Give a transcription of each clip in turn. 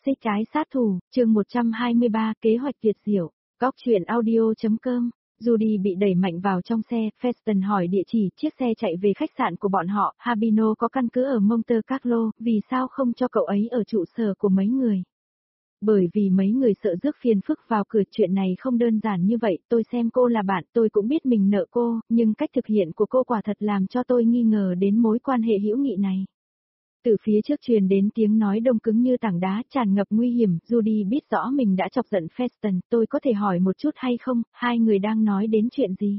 Xích cái sát thủ, chương 123, kế hoạch tuyệt diệu. Góc truyện audio.com. Judy bị đẩy mạnh vào trong xe, Feston hỏi địa chỉ, chiếc xe chạy về khách sạn của bọn họ, Habino có căn cứ ở Monte Carlo, vì sao không cho cậu ấy ở trụ sở của mấy người? Bởi vì mấy người sợ rước phiền phức vào cửa, chuyện này không đơn giản như vậy, tôi xem cô là bạn, tôi cũng biết mình nợ cô, nhưng cách thực hiện của cô quả thật làm cho tôi nghi ngờ đến mối quan hệ hữu nghị này. Từ phía trước truyền đến tiếng nói đông cứng như tảng đá, tràn ngập nguy hiểm. Judy biết rõ mình đã chọc giận Feston, tôi có thể hỏi một chút hay không, hai người đang nói đến chuyện gì?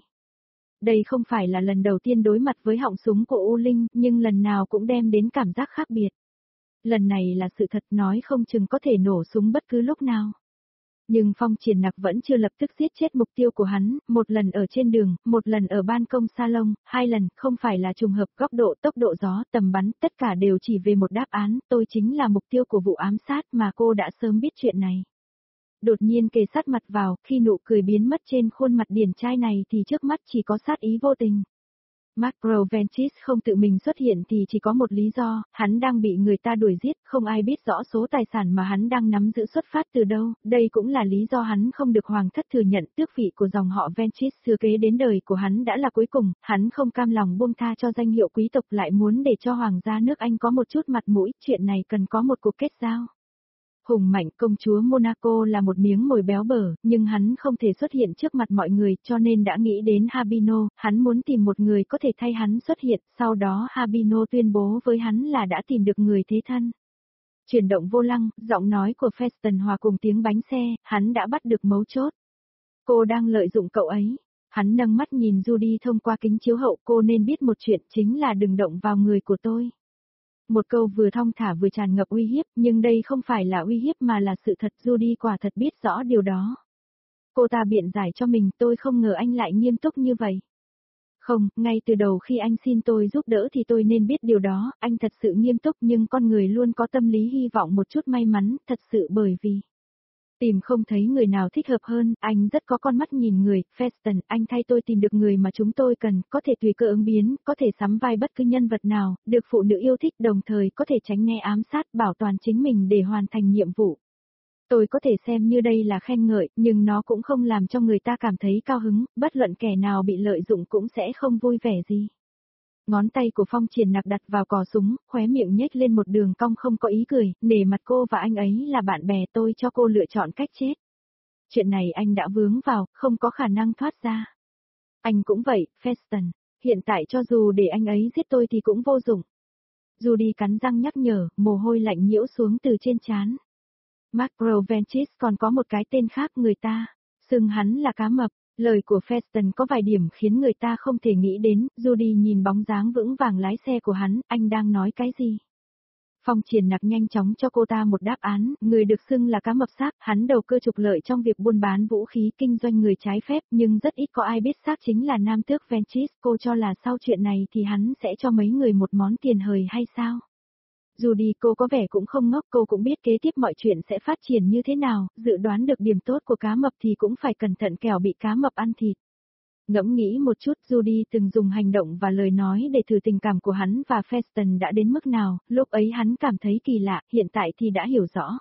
Đây không phải là lần đầu tiên đối mặt với họng súng của U Linh, nhưng lần nào cũng đem đến cảm giác khác biệt. Lần này là sự thật, nói không chừng có thể nổ súng bất cứ lúc nào. Nhưng Phong Triển Nặc vẫn chưa lập tức giết chết mục tiêu của hắn, một lần ở trên đường, một lần ở ban công salon, hai lần, không phải là trùng hợp, góc độ, tốc độ gió, tầm bắn, tất cả đều chỉ về một đáp án, tôi chính là mục tiêu của vụ ám sát mà cô đã sớm biết chuyện này. Đột nhiên kề sát mặt vào, khi nụ cười biến mất trên khuôn mặt điển trai này thì trước mắt chỉ có sát ý vô tình. Mark Proventis không tự mình xuất hiện thì chỉ có một lý do, hắn đang bị người ta đuổi giết, không ai biết rõ số tài sản mà hắn đang nắm giữ xuất phát từ đâu, đây cũng là lý do hắn không được hoàng thất thừa nhận tước vị của dòng họ Ventis thừa kế đến đời của hắn đã là cuối cùng, hắn không cam lòng buông tha cho danh hiệu quý tộc lại muốn để cho hoàng gia nước Anh có một chút mặt mũi, chuyện này cần có một cuộc kết giao. Hùng mạnh công chúa Monaco là một miếng mồi béo bở, nhưng hắn không thể xuất hiện trước mặt mọi người cho nên đã nghĩ đến Habino, hắn muốn tìm một người có thể thay hắn xuất hiện, sau đó Habino tuyên bố với hắn là đã tìm được người thế thân. Chuyển động vô lăng, giọng nói của Feston hòa cùng tiếng bánh xe, hắn đã bắt được mấu chốt. Cô đang lợi dụng cậu ấy. Hắn nâng mắt nhìn Judy thông qua kính chiếu hậu, cô nên biết một chuyện chính là đừng động vào người của tôi. Một câu vừa thong thả vừa tràn ngập uy hiếp, nhưng đây không phải là uy hiếp mà là sự thật, Judy quả thật biết rõ điều đó. Cô ta biện giải cho mình, tôi không ngờ anh lại nghiêm túc như vậy. Không, ngay từ đầu khi anh xin tôi giúp đỡ thì tôi nên biết điều đó, anh thật sự nghiêm túc nhưng con người luôn có tâm lý hy vọng một chút may mắn, thật sự bởi vì tìm không thấy người nào thích hợp hơn, anh rất có con mắt nhìn người, Feston, anh thay tôi tìm được người mà chúng tôi cần, có thể tùy cơ ứng biến, có thể sắm vai bất cứ nhân vật nào, được phụ nữ yêu thích đồng thời có thể tránh né ám sát, bảo toàn chính mình để hoàn thành nhiệm vụ. Tôi có thể xem như đây là khen ngợi, nhưng nó cũng không làm cho người ta cảm thấy cao hứng, bất luận kẻ nào bị lợi dụng cũng sẽ không vui vẻ gì. Ngón tay của Phong Triển Nặc đặt vào cò súng, khóe miệng nhếch lên một đường cong không có ý cười, nể mặt cô và anh ấy là bạn bè tôi cho cô lựa chọn cách chết. Chuyện này anh đã vướng vào, không có khả năng thoát ra. Anh cũng vậy, Feston, hiện tại cho dù để anh ấy giết tôi thì cũng vô dụng. Judy cắn răng nhắc nhở, mồ hôi lạnh nhiễu xuống từ trên trán. Mark Proventis còn có một cái tên khác người ta, xưng hắn là cá mập. Lời của Feston có vài điểm khiến người ta không thể nghĩ đến, Judy nhìn bóng dáng vững vàng lái xe của hắn, anh đang nói cái gì? Phong Triển Nặc nhanh chóng cho cô ta một đáp án, người được xưng là cá mập xác, hắn đầu cơ trục lợi trong việc buôn bán vũ khí kinh doanh người trái phép, nhưng rất ít có ai biết xác chính là nam tước Ventis, cô cho là sau chuyện này thì hắn sẽ cho mấy người một món tiền hời hay sao? Judy, cô có vẻ cũng không ngốc, cô cũng biết kế tiếp mọi chuyện sẽ phát triển như thế nào, dự đoán được điểm tốt của cá mập thì cũng phải cẩn thận kẻo bị cá mập ăn thịt. Ngẫm nghĩ một chút, Judy từng dùng hành động và lời nói để thử tình cảm của hắn và Feston đã đến mức nào, lúc ấy hắn cảm thấy kỳ lạ, hiện tại thì đã hiểu rõ.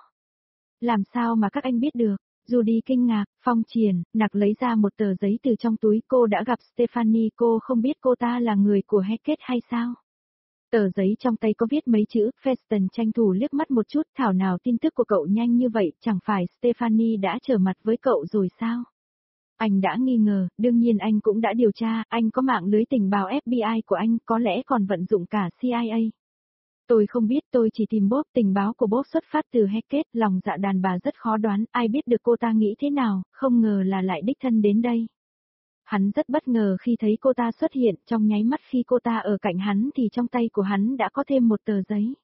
Làm sao mà các anh biết được? Judy kinh ngạc, Phong Triển Nặc lấy ra một tờ giấy từ trong túi, cô đã gặp Stephanie, cô không biết cô ta là người của Hackett hay sao? Tờ giấy trong tay có viết mấy chữ, Feston tranh thủ liếc mắt một chút, thảo nào tin tức của cậu nhanh như vậy, chẳng phải Stephanie đã trở mặt với cậu rồi sao? Anh đã nghi ngờ, đương nhiên anh cũng đã điều tra, anh có mạng lưới tình báo FBI của anh, có lẽ còn vận dụng cả CIA. Tôi không biết, tôi chỉ tìm Bob, tình báo của Bob xuất phát từ Hackett, lòng dạ đàn bà rất khó đoán, ai biết được cô ta nghĩ thế nào, không ngờ là lại đích thân đến đây. Hắn rất bất ngờ khi thấy cô ta xuất hiện, trong nháy mắt khi cô ta ở cạnh hắn thì trong tay của hắn đã có thêm một tờ giấy.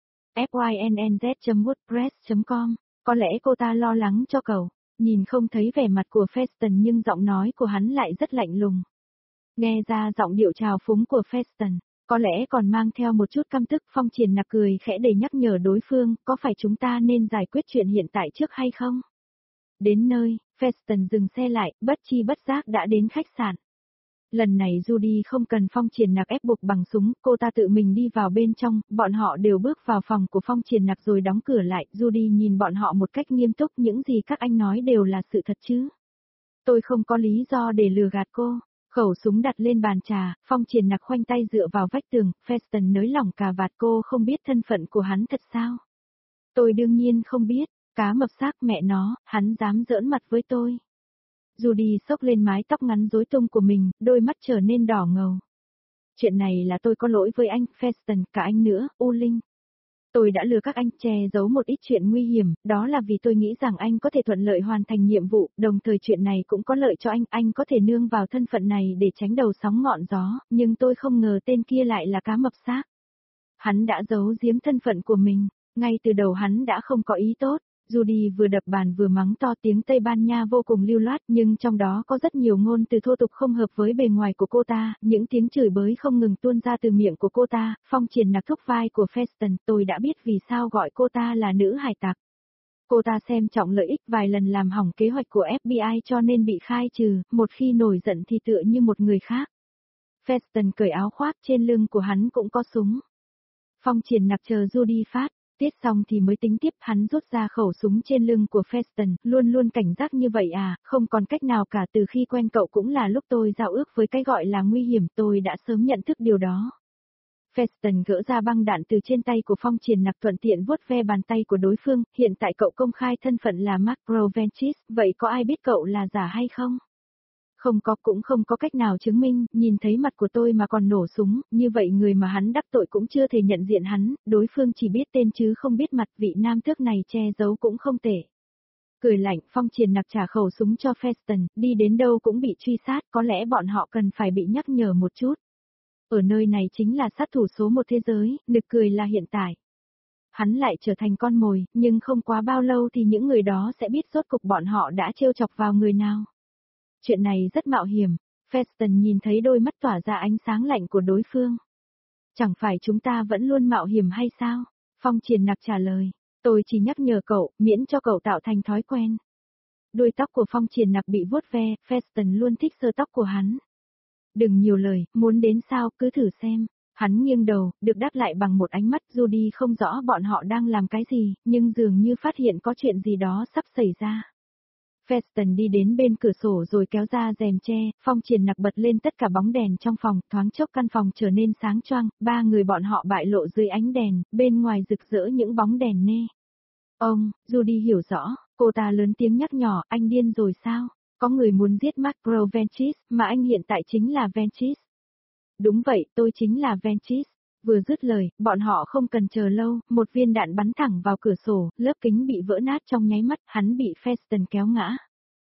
fynnz.wordpress.com, có lẽ cô ta lo lắng cho cậu, nhìn không thấy vẻ mặt của Feston nhưng giọng nói của hắn lại rất lạnh lùng. Nghe ra giọng điệu trào phúng của Feston, có lẽ còn mang theo một chút căm tức. Phong Triển Nặc cười khẽ để nhắc nhở đối phương, có phải chúng ta nên giải quyết chuyện hiện tại trước hay không? Đến nơi, Feston dừng xe lại, bất chi bất giác đã đến khách sạn. Lần này Judy không cần Phong Triển Nặc ép buộc bằng súng, cô ta tự mình đi vào bên trong, bọn họ đều bước vào phòng của Phong Triển Nặc rồi đóng cửa lại, Judy nhìn bọn họ một cách nghiêm túc, những gì các anh nói đều là sự thật chứ. Tôi không có lý do để lừa gạt cô. Khẩu súng đặt lên bàn trà, Phong Triển Nặc khoanh tay dựa vào vách tường, Feston nới lỏng cà vạt, cô không biết thân phận của hắn thật sao? Tôi đương nhiên không biết, cá mập xác mẹ nó, hắn dám giỡn mặt với tôi. Judy xốc lên mái tóc ngắn rối tung của mình, đôi mắt trở nên đỏ ngầu. Chuyện này là tôi có lỗi với anh, Feston, cả anh nữa, U Linh. Tôi đã lừa các anh che giấu một ít chuyện nguy hiểm, đó là vì tôi nghĩ rằng anh có thể thuận lợi hoàn thành nhiệm vụ, đồng thời chuyện này cũng có lợi cho anh có thể nương vào thân phận này để tránh đầu sóng ngọn gió, nhưng tôi không ngờ tên kia lại là cá mập xác. Hắn đã giấu giếm thân phận của mình, ngay từ đầu hắn đã không có ý tốt. Judy vừa đập bàn vừa mắng to, tiếng Tây Ban Nha vô cùng lưu loát, nhưng trong đó có rất nhiều ngôn từ thô tục không hợp với bề ngoài của cô ta, những tiếng chửi bới không ngừng tuôn ra từ miệng của cô ta. Phong Triển Nặc thúc vai của Feston, tôi đã biết vì sao gọi cô ta là nữ hải tặc. Cô ta xem trọng lợi ích, vài lần làm hỏng kế hoạch của FBI cho nên bị khai trừ, một khi nổi giận thì tựa như một người khác. Feston cởi áo khoác, trên lưng của hắn cũng có súng. Phong Triển Nặc chờ Judy phát tiết xong thì mới tính tiếp, hắn rút ra khẩu súng trên lưng của Feston, luôn luôn cảnh giác như vậy à, không còn cách nào cả, từ khi quen cậu cũng là lúc tôi giao ước với cái gọi là nguy hiểm, tôi đã sớm nhận thức điều đó. Feston gỡ ra băng đạn từ trên tay của Phong Triển Nặc, thuận tiện vuốt ve bàn tay của đối phương, hiện tại cậu công khai thân phận là Macro Ventures, vậy có ai biết cậu là giả hay không? Không có, cũng không có cách nào chứng minh, nhìn thấy mặt của tôi mà còn nổ súng, như vậy người mà hắn đắc tội cũng chưa thể nhận diện hắn, đối phương chỉ biết tên chứ không biết mặt, vị nam tước này che giấu cũng không tệ. Cười lạnh, Phong Triển Nặc trả khẩu súng cho Feston, đi đến đâu cũng bị truy sát, có lẽ bọn họ cần phải bị nhắc nhở một chút. Ở nơi này chính là sát thủ số một thế giới, nực cười là hiện tại. Hắn lại trở thành con mồi, nhưng không quá bao lâu thì những người đó sẽ biết rốt cục bọn họ đã trêu chọc vào người nào. Chuyện này rất mạo hiểm, Feston nhìn thấy đôi mắt tỏa ra ánh sáng lạnh của đối phương. Chẳng phải chúng ta vẫn luôn mạo hiểm hay sao? Phong Triển Nặc trả lời, tôi chỉ nhắc nhở cậu, miễn cho cậu tạo thành thói quen. Đuôi tóc của Phong Triển Nặc bị vuốt ve, Feston luôn thích sờ tóc của hắn. Đừng nhiều lời, muốn đến sao, cứ thử xem. Hắn nghiêng đầu, được đáp lại bằng một ánh mắt. Judy không rõ bọn họ đang làm cái gì, nhưng dường như phát hiện có chuyện gì đó sắp xảy ra. Feston đi đến bên cửa sổ rồi kéo ra rèm che, Phong Triển Nặc bật lên tất cả bóng đèn trong phòng, thoáng chốc căn phòng trở nên sáng choang, ba người bọn họ bại lộ dưới ánh đèn, bên ngoài rực rỡ những bóng đèn nê. Ông, Judy hiểu rõ, cô ta lớn tiếng nhắc nhỏ, anh điên rồi sao? Có người muốn giết Macro Ventures, mà anh hiện tại chính là Ventures. Đúng vậy, tôi chính là Ventures. Vừa dứt lời, bọn họ không cần chờ lâu, một viên đạn bắn thẳng vào cửa sổ, lớp kính bị vỡ nát trong nháy mắt, hắn bị Feston kéo ngã.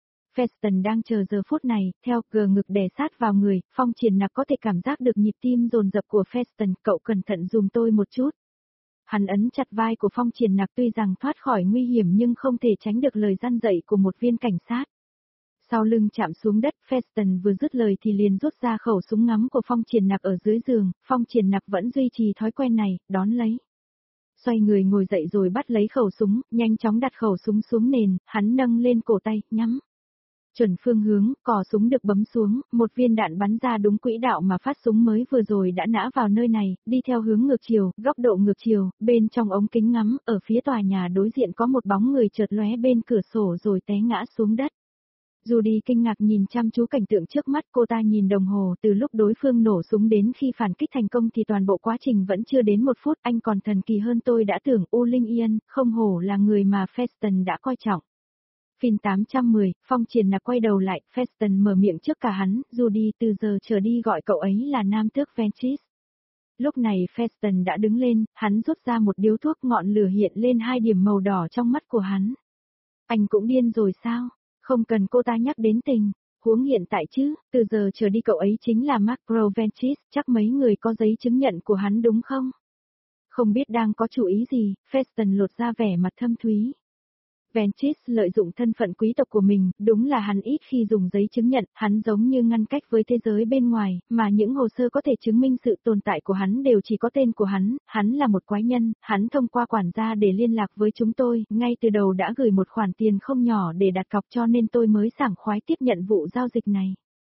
Feston đang chờ giờ phút này, theo gờ ngực đè sát vào người, Phong Triển Nặc có thể cảm giác được nhịp tim dồn dập của Feston, cậu cẩn thận dùm tôi một chút. Hắn ấn chặt vai của Phong Triển Nặc, tuy rằng thoát khỏi nguy hiểm nhưng không thể tránh được lời răn dạy của một viên cảnh sát. Sau lưng chạm xuống đất, Feston vừa dứt lời thì liền rút ra khẩu súng ngắm của Phong Triển Nặc ở dưới giường, Phong Triển Nặc vẫn duy trì thói quen này, đón lấy. Xoay người ngồi dậy rồi bắt lấy khẩu súng, nhanh chóng đặt khẩu súng xuống nền, hắn nâng lên cổ tay, nhắm. Chuẩn phương hướng, cò súng được bấm xuống, một viên đạn bắn ra đúng quỹ đạo mà phát súng mới vừa rồi đã nã vào nơi này, đi theo hướng ngược chiều, góc độ ngược chiều, bên trong ống kính ngắm, ở phía tòa nhà đối diện có một bóng người chợt lóe bên cửa sổ rồi té ngã xuống đất. Judy kinh ngạc nhìn chăm chú cảnh tượng trước mắt, cô ta nhìn đồng hồ, từ lúc đối phương nổ súng đến khi phản kích thành công thì toàn bộ quá trình vẫn chưa đến 1 phút, anh còn thần kỳ hơn tôi đã tưởng. U Linh Yên, không hổ là người mà Feston đã coi trọng. Phim 810, Phong Triển Nặc quay đầu lại, Feston mở miệng trước cả hắn, Judy từ giờ trở đi gọi cậu ấy là nam tước Ventures. Lúc này Feston đã đứng lên, hắn rút ra một điếu thuốc, ngọn lửa hiện lên 2 điểm màu đỏ trong mắt của hắn. Anh cũng điên rồi sao? Không cần cô ta nhắc đến tình huống hiện tại chứ, từ giờ trở đi cậu ấy chính là Macro Ventures, chắc mấy người có giấy chứng nhận của hắn đúng không? Không biết đang có chủ ý gì, Feston lột ra vẻ mặt thâm thúy. Ventures lợi dụng thân phận quý tộc của mình, đúng là hắn ít khi dùng giấy chứng nhận, hắn giống như ngăn cách với thế giới bên ngoài, mà những hồ sơ có thể chứng minh sự tồn tại của hắn đều chỉ có tên của hắn là một quái nhân, hắn thông qua quản gia để liên lạc với chúng tôi, ngay từ đầu đã gửi một khoản tiền không nhỏ để đặt cọc cho nên tôi mới sảng khoái tiếp nhận vụ giao dịch này.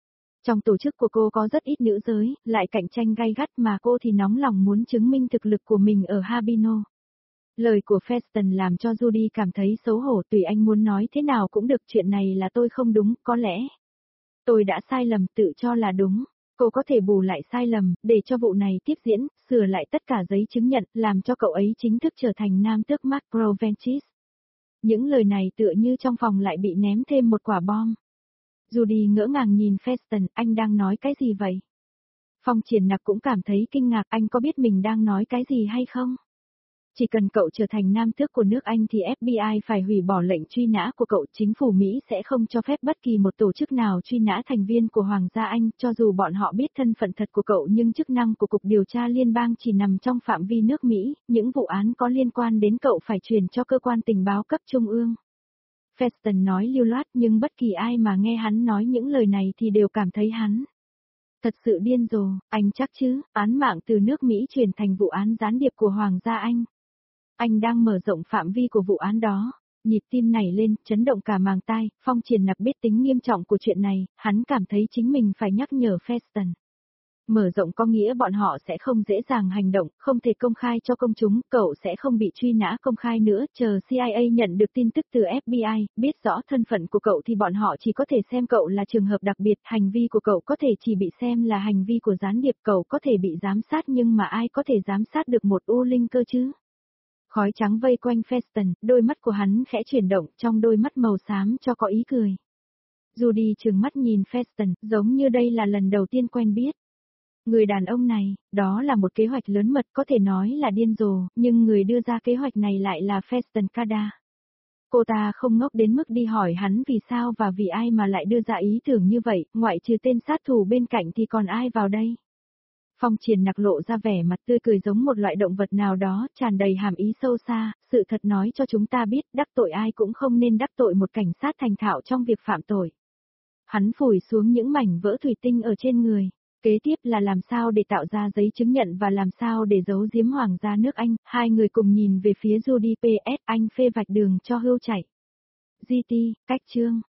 Trong tổ chức của cô có rất ít nữ giới, lại cạnh tranh gay gắt mà cô thì nóng lòng muốn chứng minh thực lực của mình ở Habino. Lời của Feston làm cho Judy cảm thấy xấu hổ, tùy anh muốn nói thế nào cũng được, chuyện này là tôi không đúng, có lẽ tôi đã sai lầm, tự cho là đúng. Cô có thể bù lại sai lầm, để cho vụ này tiếp diễn, sửa lại tất cả giấy chứng nhận, làm cho cậu ấy chính thức trở thành nam tước Mark Provenchis. Những lời này tựa như trong phòng lại bị ném thêm một quả bom. Judy ngỡ ngàng nhìn Feston, anh đang nói cái gì vậy? Phong Triển Nặc cũng cảm thấy kinh ngạc, anh có biết mình đang nói cái gì hay không? Chỉ cần cậu trở thành nam tước của nước Anh thì FBI phải hủy bỏ lệnh truy nã của cậu, chính phủ Mỹ sẽ không cho phép bất kỳ một tổ chức nào truy nã thành viên của Hoàng gia Anh, cho dù bọn họ biết thân phận thật của cậu, nhưng chức năng của Cục Điều tra Liên bang chỉ nằm trong phạm vi nước Mỹ, những vụ án có liên quan đến cậu phải chuyển cho cơ quan tình báo cấp trung ương. Feston nói lưu loát, nhưng bất kỳ ai mà nghe hắn nói những lời này thì đều cảm thấy hắn thật sự điên rồ. Anh chắc chứ, án mạng từ nước Mỹ chuyển thành vụ án gián điệp của Hoàng gia Anh. Anh đang mở rộng phạm vi của vụ án đó. Nhịp tim nảy lên, chấn động cả màng tai. Phong Triển Nặc biết tính nghiêm trọng của chuyện này, hắn cảm thấy chính mình phải nhắc nhở Feston. Mở rộng có nghĩa bọn họ sẽ không dễ dàng hành động, không thể công khai cho công chúng, cậu sẽ không bị truy nã công khai nữa, chờ CIA nhận được tin tức từ FBI, biết rõ thân phận của cậu thì bọn họ chỉ có thể xem cậu là trường hợp đặc biệt, hành vi của cậu có thể chỉ bị xem là hành vi của gián điệp, cậu có thể bị giám sát nhưng mà ai có thể giám sát được một U Linh cơ chứ? Khói trắng vây quanh Feston, đôi mắt của hắn khẽ chuyển động, trong đôi mắt màu xám cho có ý cười. Judy trừng mắt nhìn Feston, giống như đây là lần đầu tiên quen biết. Người đàn ông này, đó là một kế hoạch lớn mật, có thể nói là điên rồ, nhưng người đưa ra kế hoạch này lại là Feston Cada. Cô ta không ngốc đến mức đi hỏi hắn vì sao và vì ai mà lại đưa ra ý tưởng như vậy, ngoại trừ tên sát thủ bên cạnh thì còn ai vào đây. Phong Triển Nặc lộ ra vẻ mặt tươi cười giống một loại động vật nào đó, tràn đầy hàm ý sâu xa, sự thật nói cho chúng ta biết, đắc tội ai cũng không nên đắc tội một cảnh sát thành thạo trong việc phạm tội. Hắn phủi xuống những mảnh vỡ thủy tinh ở trên người. Kế tiếp là làm sao để tạo ra giấy chứng nhận và làm sao để giấu giếm Hoàng gia nước Anh. Hai người cùng nhìn về phía Judy PS, anh phê vạch đường cho Hưu chạy. GT, cách chương.